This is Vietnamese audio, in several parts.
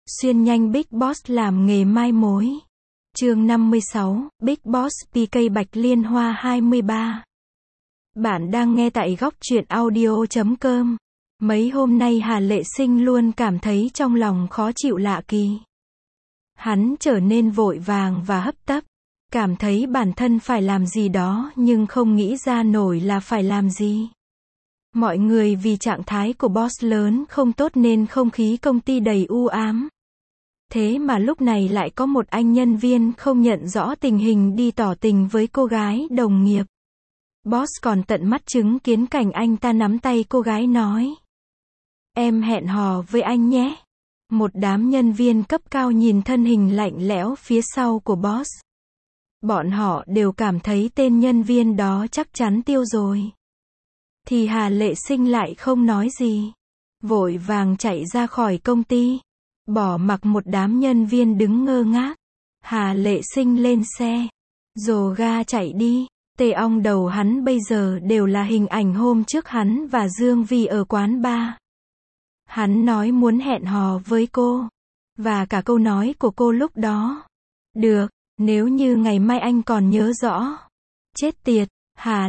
Xuyên nhanh Big Boss làm nghề mai mối. Chương 56, Big Boss PK Bạch Liên Hoa 23. Bạn đang nghe tại góc truyện audio.com. Mấy hôm nay Hà Lệ Sinh luôn cảm thấy trong lòng khó chịu lạ kỳ. Hắn trở nên vội vàng và hấp tấp, cảm thấy bản thân phải làm gì đó nhưng không nghĩ ra nổi là phải làm gì. Mọi người vì trạng thái của boss lớn không tốt nên không khí công ty đầy u ám. Thế mà lúc này lại có một anh nhân viên không nhận rõ tình hình đi tỏ tình với cô gái đồng nghiệp. Boss còn tận mắt chứng kiến cảnh anh ta nắm tay cô gái nói: "Em hẹn hò với anh nhé." Một đám nhân viên cấp cao nhìn thân hình lạnh lẽo phía sau của boss. Bọn họ đều cảm thấy tên nhân viên đó chắc chắn tiêu rồi. Thì Hà Lệ Sinh lại không nói gì. Vội vàng chạy ra khỏi công ty. Bỏ mặc một đám nhân viên đứng ngơ ngác. Hà Lệ Sinh lên xe. Rồ ga chạy đi. Tê ong đầu hắn bây giờ đều là hình ảnh hôm trước hắn và Dương Vi ở quán bar. Hắn nói muốn hẹn hò với cô. Và cả câu nói của cô lúc đó. Được, nếu như ngày mai anh còn nhớ rõ. Chết tiệt, Hà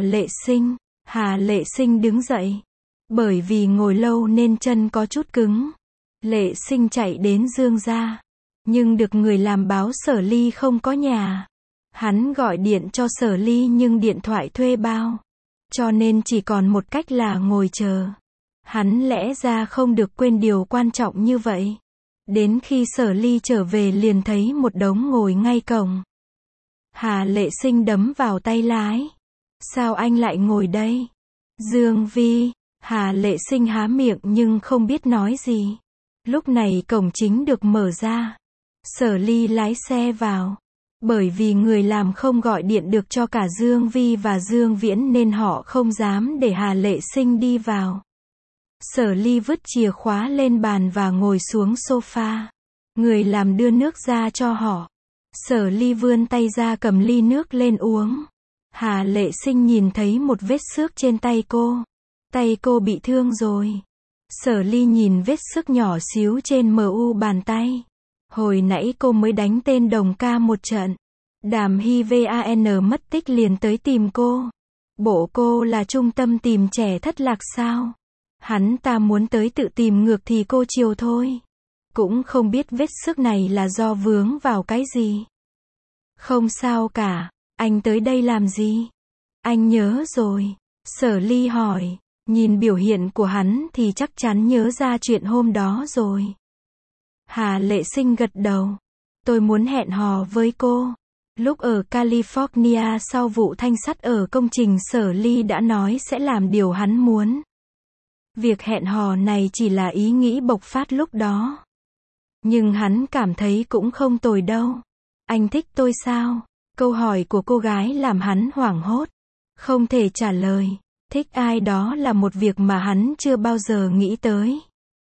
Lệ Sinh đứng dậy. Bởi vì ngồi lâu nên chân có chút cứng. Lệ Sinh chạy đến Dương gia. Nhưng được người làm báo Sở Ly không có nhà. Hắn gọi điện cho Sở Ly nhưng điện thoại thuê bao. Cho nên chỉ còn một cách là ngồi chờ. Hắn lẽ ra không được quên điều quan trọng như vậy. Đến khi Sở Ly trở về liền thấy một đống ngồi ngay cổng. Hà Lệ Sinh đấm vào tay lái. Sao anh lại ngồi đây? Dương Vi. Hà Lệ Sinh há miệng nhưng không biết nói gì. Lúc này cổng chính được mở ra. Sở Ly lái xe vào. Bởi vì người làm không gọi điện được cho cả Dương Vi và Dương Viễn nên họ không dám để Hà Lệ Sinh đi vào. Sở Ly vứt chìa khóa lên bàn và ngồi xuống sofa. Người làm đưa nước ra cho họ. Sở Ly vươn tay ra cầm ly nước lên uống. Hà Lệ Sinh nhìn thấy một vết xước trên tay cô. Tay cô bị thương rồi. Sở Ly nhìn vết xước nhỏ xíu trên mu bàn tay. Hồi nãy cô mới đánh tên Đồng Ca một trận. Đàm Hy Van mất tích liền tới tìm cô. Bộ cô là trung tâm tìm trẻ thất lạc sao? Hắn ta muốn tới tự tìm ngược thì cô chiều thôi. Cũng không biết vết xước này là do vướng vào cái gì. Không sao cả, anh tới đây làm gì? Anh nhớ rồi. Sở Ly hỏi, nhìn biểu hiện của hắn thì chắc chắn nhớ ra chuyện hôm đó rồi. Hà Lệ Sinh gật đầu. Tôi muốn hẹn hò với cô. Lúc ở California sau vụ thanh sắt ở công trình Sở Ly đã nói sẽ làm điều hắn muốn. Việc hẹn hò này chỉ là ý nghĩ bộc phát lúc đó. Nhưng hắn cảm thấy cũng không tồi đâu. Anh thích tôi sao? Câu hỏi của cô gái làm hắn hoảng hốt. Không thể trả lời. Thích ai đó là một việc mà hắn chưa bao giờ nghĩ tới.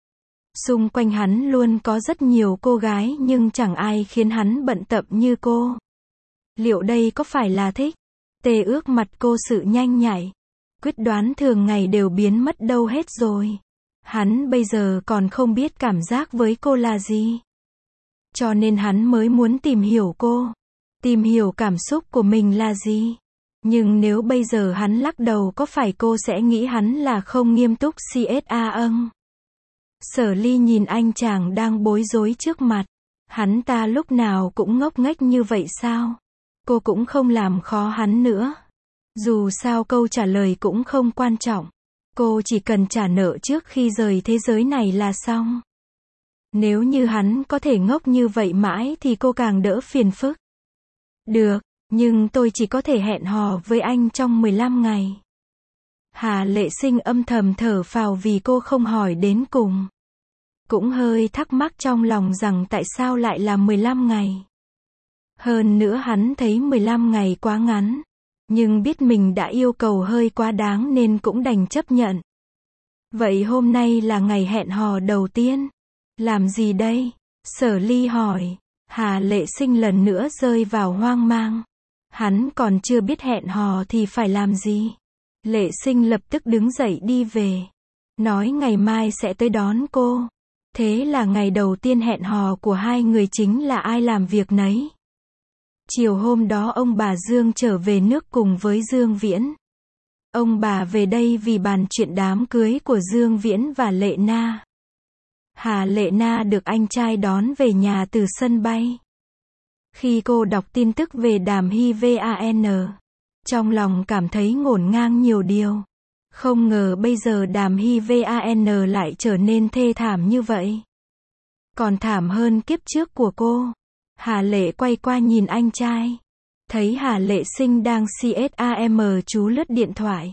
Xung quanh hắn luôn có rất nhiều cô gái nhưng chẳng ai khiến hắn bận tâm như cô. Liệu đây có phải là thích? Tê ước mặt cô sự nhanh nhạy. Quyết đoán thường ngày đều biến mất đâu hết rồi. Hắn bây giờ còn không biết cảm giác với cô là gì. Cho nên hắn mới muốn tìm hiểu cô. Tìm hiểu cảm xúc của mình là gì. Nhưng nếu bây giờ hắn lắc đầu có phải cô sẽ nghĩ hắn là không nghiêm túc CSA âng? Sở Ly nhìn anh chàng đang bối rối trước mặt. Hắn ta lúc nào cũng ngốc nghếch như vậy sao? Cô cũng không làm khó hắn nữa. Dù sao câu trả lời cũng không quan trọng. Cô chỉ cần trả nợ trước khi rời thế giới này là xong. Nếu như hắn có thể ngốc như vậy mãi thì cô càng đỡ phiền phức. Được, nhưng tôi chỉ có thể hẹn hò với anh trong 15 ngày. Hà Lệ Sinh âm thầm thở phào vì cô không hỏi đến cùng. Cũng hơi thắc mắc trong lòng rằng tại sao lại là 15 ngày. Hơn nữa hắn thấy 15 ngày quá ngắn. Nhưng biết mình đã yêu cầu hơi quá đáng nên cũng đành chấp nhận. Vậy hôm nay là ngày hẹn hò đầu tiên. Làm gì đây? Sở Ly hỏi. Hà Lệ Sinh lần nữa rơi vào hoang mang. Hắn còn chưa biết hẹn hò thì phải làm gì. Lệ Sinh lập tức đứng dậy đi về. Nói ngày mai sẽ tới đón cô. Thế là ngày đầu tiên hẹn hò của hai người chính là ai làm việc nấy. Chiều hôm đó ông bà Dương trở về nước cùng với Dương Viễn. Ông bà về đây vì bàn chuyện đám cưới của Dương Viễn và Lệ Na. Hà Lệ Na được anh trai đón về nhà từ sân bay. Khi cô đọc tin tức về Đàm Hy Van, trong lòng cảm thấy ngổn ngang nhiều điều. Không ngờ bây giờ Đàm Hy Van lại trở nên thê thảm như vậy. Còn thảm hơn kiếp trước của cô. Hà Lệ quay qua nhìn anh trai. Thấy Hà Lệ Sinh đang CSAM chú lướt điện thoại.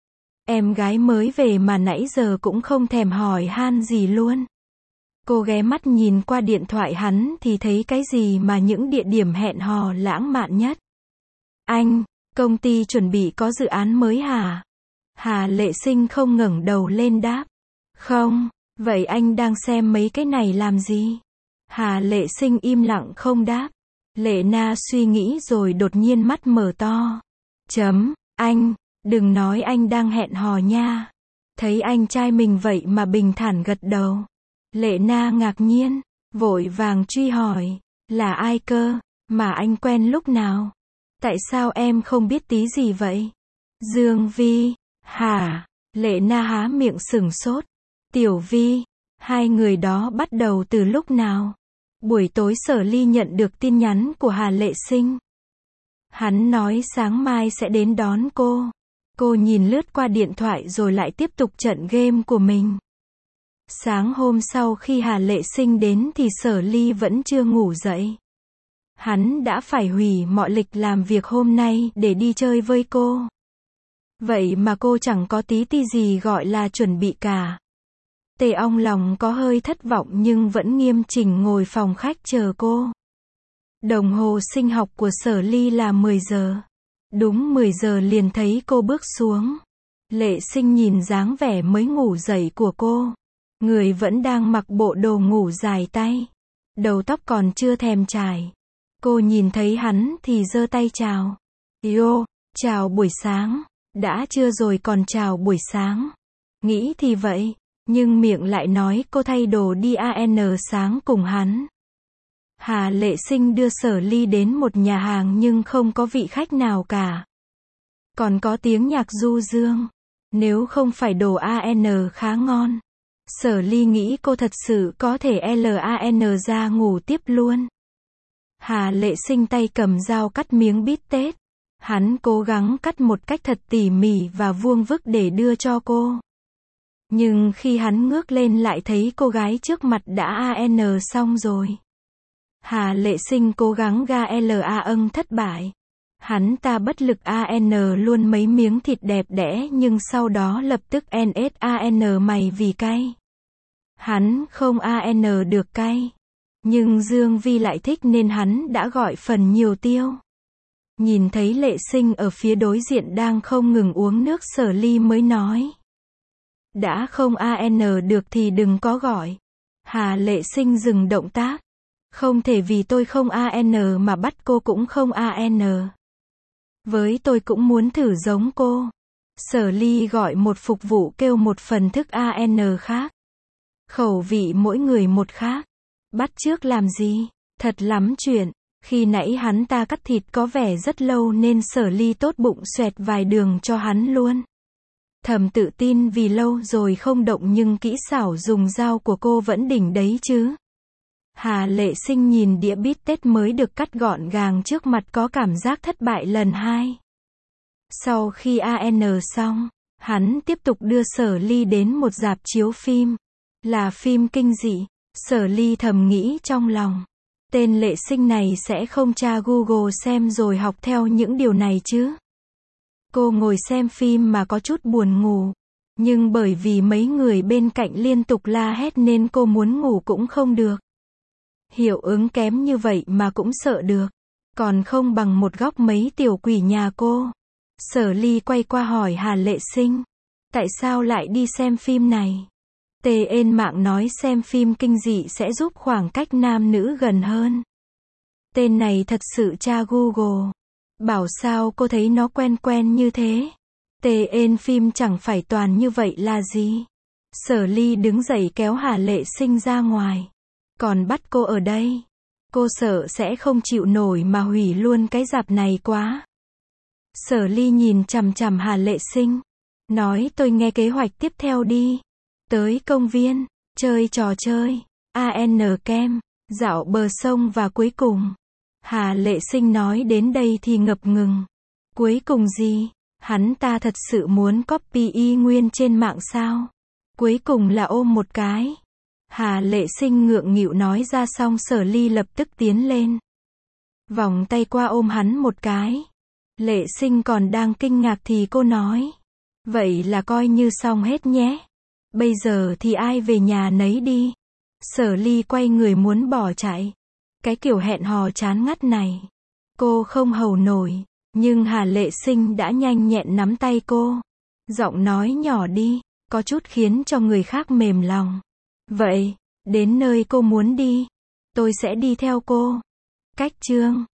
Em gái mới về mà nãy giờ cũng không thèm hỏi han gì luôn. Cô ghé mắt nhìn qua điện thoại hắn thì thấy cái gì mà những địa điểm hẹn hò lãng mạn nhất. Anh, công ty chuẩn bị có dự án mới hả? Hà Lệ Sinh không ngẩng đầu lên đáp. Không, vậy anh đang xem mấy cái này làm gì? Hà Lệ Sinh im lặng không đáp. Lệ Na suy nghĩ rồi đột nhiên mắt mở to. Anh, đừng nói anh đang hẹn hò nha. Thấy anh trai mình vậy mà bình thản gật đầu. Lệ Na ngạc nhiên, vội vàng truy hỏi, là ai cơ, mà anh quen lúc nào? Tại sao em không biết tí gì vậy? Dương Vi, hả? Lệ Na há miệng sửng sốt. Tiểu Vi, hai người đó bắt đầu từ lúc nào? Buổi tối Sở Ly nhận được tin nhắn của Hà Lệ Sinh. Hắn nói sáng mai sẽ đến đón cô. Cô nhìn lướt qua điện thoại rồi lại tiếp tục trận game của mình. Sáng hôm sau khi Hà Lệ Sinh đến thì Sở Ly vẫn chưa ngủ dậy. Hắn đã phải hủy mọi lịch làm việc hôm nay để đi chơi với cô. Vậy mà cô chẳng có tí gì gọi là chuẩn bị cả. Tề Ong lòng có hơi thất vọng nhưng vẫn nghiêm chỉnh ngồi phòng khách chờ cô. Đồng hồ sinh học của Sở Ly là 10 giờ. Đúng 10 giờ liền thấy cô bước xuống. Lệ Sinh nhìn dáng vẻ mới ngủ dậy của cô. Người vẫn đang mặc bộ đồ ngủ dài tay. Đầu tóc còn chưa thèm chải. Cô nhìn thấy hắn thì giơ tay chào. Yo, chào buổi sáng. Đã trưa rồi còn chào buổi sáng. Nghĩ thì vậy, nhưng miệng lại nói cô thay đồ đi ăn sáng cùng hắn. Hà Lệ Sinh đưa Sở Ly đến một nhà hàng nhưng không có vị khách nào cả. Còn có tiếng nhạc du dương. Nếu không phải đồ ăn khá ngon. Sở Ly nghĩ cô thật sự có thể LAN ra ngủ tiếp luôn. Hà Lệ Sinh tay cầm dao cắt miếng bít tết. Hắn cố gắng cắt một cách thật tỉ mỉ và vuông vức để đưa cho cô. Nhưng khi hắn ngước lên lại thấy cô gái trước mặt đã AN xong rồi. Hà Lệ Sinh cố gắng thất bại. Hắn ta bất lực AN luôn mấy miếng thịt đẹp đẽ nhưng sau đó lập tức NSAN mày vì cay. Hắn không AN được cay. Nhưng Dương Vi lại thích nên hắn đã gọi phần nhiều tiêu. Nhìn thấy Lệ Sinh ở phía đối diện đang không ngừng uống nước Sở Ly mới nói. Đã không AN được thì đừng có gọi. Hà Lệ Sinh dừng động tác. Không thể vì tôi không AN mà bắt cô cũng không AN. Với tôi cũng muốn thử giống cô. Sở Ly gọi một phục vụ kêu một phần thức AN khác. Khẩu vị mỗi người một khác. Bắt chước làm gì? Thật lắm chuyện. Khi nãy hắn ta cắt thịt có vẻ rất lâu nên Sở Ly tốt bụng xoẹt vài đường cho hắn luôn. Thầm tự tin vì lâu rồi không động nhưng kỹ xảo dùng dao của cô vẫn đỉnh đấy chứ. Hà Lệ Sinh nhìn đĩa bít tết mới được cắt gọn gàng trước mặt có cảm giác thất bại lần hai. Sau khi AN xong, hắn tiếp tục đưa Sở Ly đến một rạp chiếu phim. Là phim kinh dị. Sở Ly thầm nghĩ trong lòng. Tên Lệ Sinh này sẽ không tra Google xem rồi học theo những điều này chứ. Cô ngồi xem phim mà có chút buồn ngủ. Nhưng bởi vì mấy người bên cạnh liên tục la hét nên cô muốn ngủ cũng không được. Hiệu ứng kém như vậy mà cũng sợ được. Còn không bằng một góc mấy tiểu quỷ nhà cô. Sở Ly quay qua hỏi Hà Lệ Sinh. Tại sao lại đi xem phim này? TN mạng nói xem phim kinh dị sẽ giúp khoảng cách nam nữ gần hơn. Tên này thật sự tra Google. Bảo sao cô thấy nó quen quen như thế. TN phim chẳng phải toàn như vậy là gì? Sở Ly đứng dậy kéo Hà Lệ Sinh ra ngoài. Còn bắt cô ở đây. Cô sợ sẽ không chịu nổi mà hủy luôn cái rạp này quá. Sở Ly nhìn chằm chằm Hà Lệ Sinh. Nói tôi nghe kế hoạch tiếp theo đi. Tới công viên, chơi trò chơi, AN kem, dạo bờ sông và cuối cùng. Hà Lệ Sinh nói đến đây thì ngập ngừng. Cuối cùng gì? Hắn ta thật sự muốn copy y nguyên trên mạng sao? Cuối cùng là ôm một cái. Hà Lệ Sinh ngượng nghịu nói ra xong Sở Ly lập tức tiến lên. Vòng tay qua ôm hắn một cái. Lệ Sinh còn đang kinh ngạc thì cô nói. Vậy là coi như xong hết nhé. Bây giờ thì ai về nhà nấy đi. Sở Ly quay người muốn bỏ chạy. Cái kiểu hẹn hò chán ngắt này. Cô không hầu nổi. Nhưng Hà Lệ Sinh đã nhanh nhẹn nắm tay cô. Giọng nói nhỏ đi, có chút khiến cho người khác mềm lòng. Vậy, đến nơi cô muốn đi, tôi sẽ đi theo cô. Cách chương